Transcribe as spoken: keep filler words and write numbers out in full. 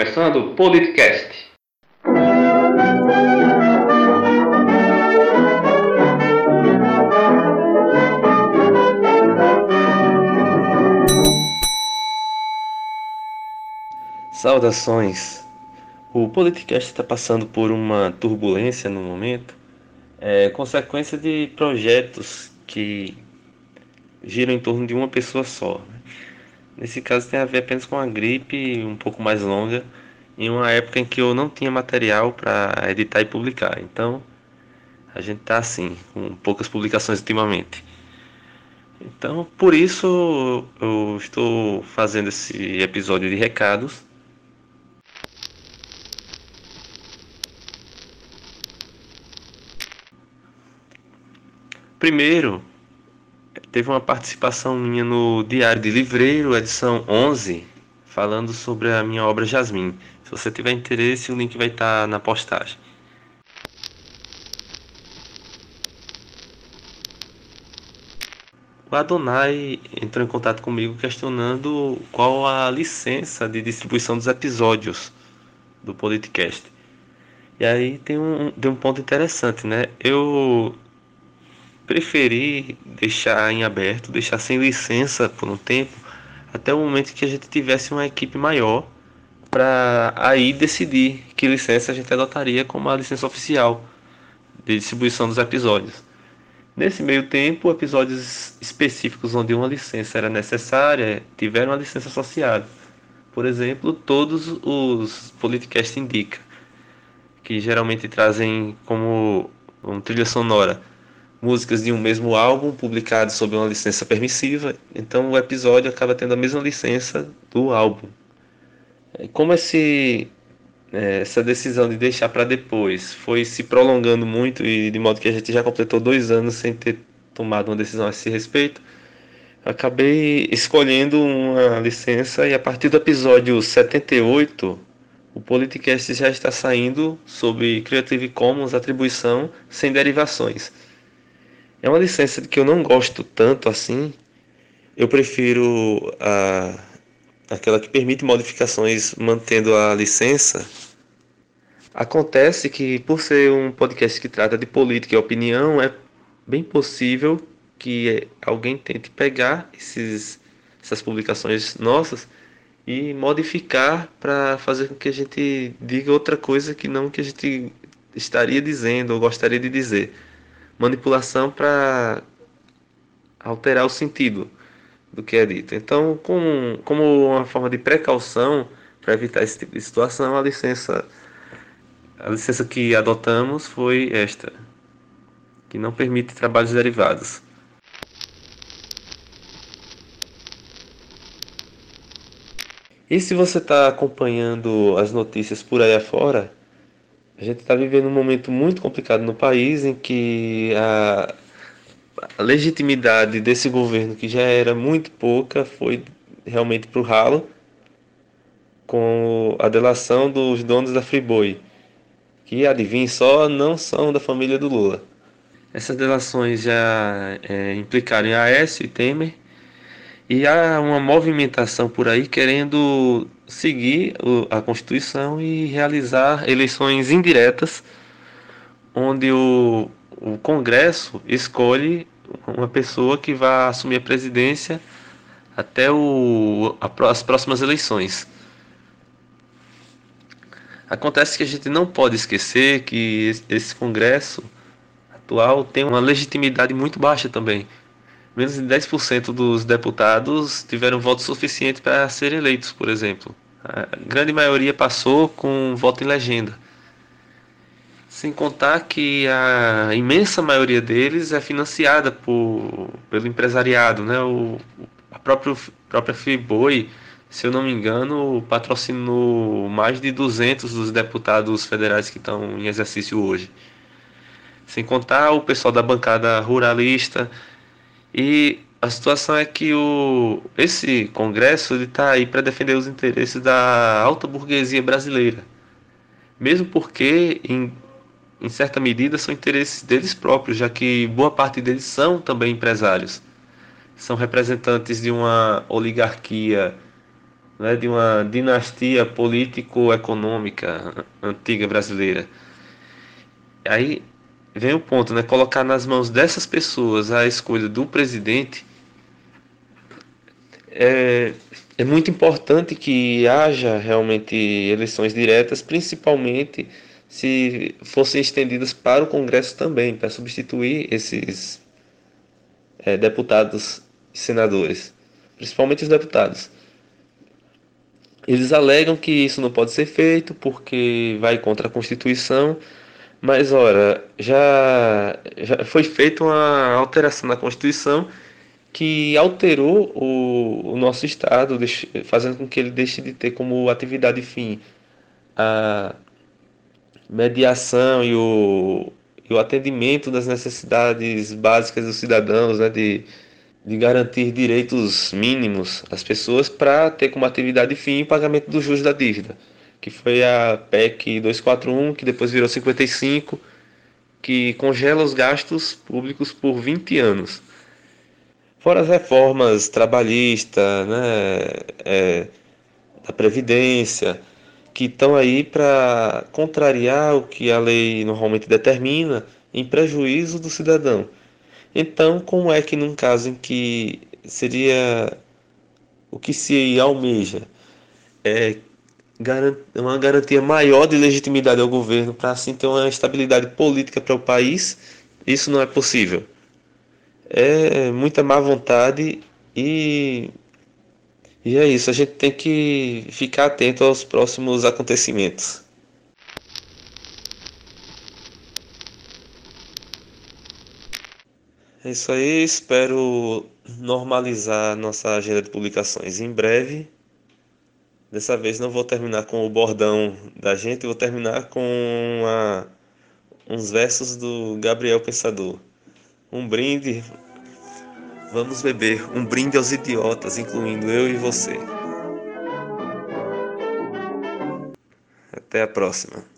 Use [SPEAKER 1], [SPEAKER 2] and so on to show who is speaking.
[SPEAKER 1] começando o Politicast. Saudações! O Politicast está passando por uma turbulência no momento, é consequência de projetos que giram em torno de uma pessoa só. Nesse caso tem a ver apenas com a gripe um pouco mais longa, em uma época em que eu não tinha material para editar e publicar. Então a gente está assim, com poucas publicações ultimamente. Então por isso eu estou fazendo esse episódio de recados. Primeiro, teve uma participação minha no Diário de Livreiro, edição onze, falando sobre a minha obra Jasmim. Se você tiver interesse, o link vai estar na postagem. O Adonai entrou em contato comigo questionando qual a licença de distribuição dos episódios do podcast. E aí tem um, tem um ponto interessante, né? Eu preferi deixar em aberto, deixar sem licença por um tempo, até o momento que a gente tivesse uma equipe maior, para aí decidir que licença a gente adotaria como a licença oficial de distribuição dos episódios. Nesse meio tempo, episódios específicos onde uma licença era necessária tiveram a licença associada. Por exemplo, todos os Politicast Indica, que geralmente trazem como uma trilha sonora músicas de um mesmo álbum publicadas sob uma licença permissiva, então o episódio acaba tendo a mesma licença do álbum. Como esse, essa decisão de deixar para depois foi se prolongando muito, e de modo que a gente já completou dois anos sem ter tomado uma decisão a esse respeito, acabei escolhendo uma licença, e a partir do episódio setenta e oito o Politicast já está saindo sob Creative Commons atribuição sem derivações. É uma licença que eu não gosto tanto assim. Eu prefiro a, aquela que permite modificações mantendo a licença. Acontece que, por ser um podcast que trata de política e opinião, é bem possível que alguém tente pegar esses, essas publicações nossas e modificar para fazer com que a gente diga outra coisa que não que a gente estaria dizendo ou gostaria de dizer. Manipulação para alterar o sentido do que é dito. Então, como, como uma forma de precaução para evitar esse tipo de situação, a licença, a licença que adotamos foi esta, que não permite trabalhos derivados. E se você está acompanhando as notícias por aí afora, a gente está vivendo um momento muito complicado no país, em que a, a legitimidade desse governo, que já era muito pouca, foi realmente para o ralo, com a delação dos donos da Friboi, que, adivinhe só, não são da família do Lula. Essas delações já é, implicaram em Aécio e Temer, e há uma movimentação por aí querendo seguir a Constituição e realizar eleições indiretas, onde o, o Congresso escolhe uma pessoa que vai assumir a presidência até o, as próximas eleições. Acontece que a gente não pode esquecer que esse Congresso atual tem uma legitimidade muito baixa também. Menos de dez por cento dos deputados tiveram voto suficiente para serem eleitos, por exemplo. A grande maioria passou com voto em legenda. Sem contar que a imensa maioria deles é financiada por, pelo empresariado, né? O, a própria, própria Friboi, se eu não me engano, patrocinou mais de duzentos dos deputados federais que estão em exercício hoje. Sem contar o pessoal da bancada ruralista. E a situação é que o, esse Congresso está aí para defender os interesses da alta burguesia brasileira. Mesmo porque, em, em certa medida, são interesses deles próprios, já que boa parte deles são também empresários. São representantes de uma oligarquia né, de uma dinastia político-econômica antiga brasileira. Aí vem o ponto, né? Colocar nas mãos dessas pessoas a escolha do presidente é, é muito importante que haja realmente eleições diretas, principalmente se fossem estendidas para o Congresso também, para substituir esses é, deputados e senadores, principalmente os deputados. Eles alegam que isso não pode ser feito porque vai contra a Constituição, mas ora, já, já foi feita uma alteração na Constituição que alterou o, o nosso Estado, fazendo com que ele deixe de ter como atividade fim a mediação e o, e o atendimento das necessidades básicas dos cidadãos, né, de de garantir direitos mínimos às pessoas para ter como atividade fim o pagamento dos juros da dívida, que foi a P E C duzentos e quarenta e um, que depois virou cinquenta e cinco, que congela os gastos públicos por vinte anos. Fora as reformas trabalhistas, né, é, da Previdência, que estão aí para contrariar o que a lei normalmente determina em prejuízo do cidadão. Então, como é que num caso em que seria o que se almeja é uma garantia maior de legitimidade ao governo para assim ter uma estabilidade política para o país, isso não é possível. É muita má vontade e, e é isso, a gente tem que ficar atento aos próximos acontecimentos. É isso aí, espero normalizar nossa agenda de publicações em breve. Dessa vez não vou terminar com o bordão da gente, vou terminar com uma, uns versos do Gabriel Pensador. Um brinde, vamos beber, um brinde aos idiotas, incluindo eu e você. Até a próxima.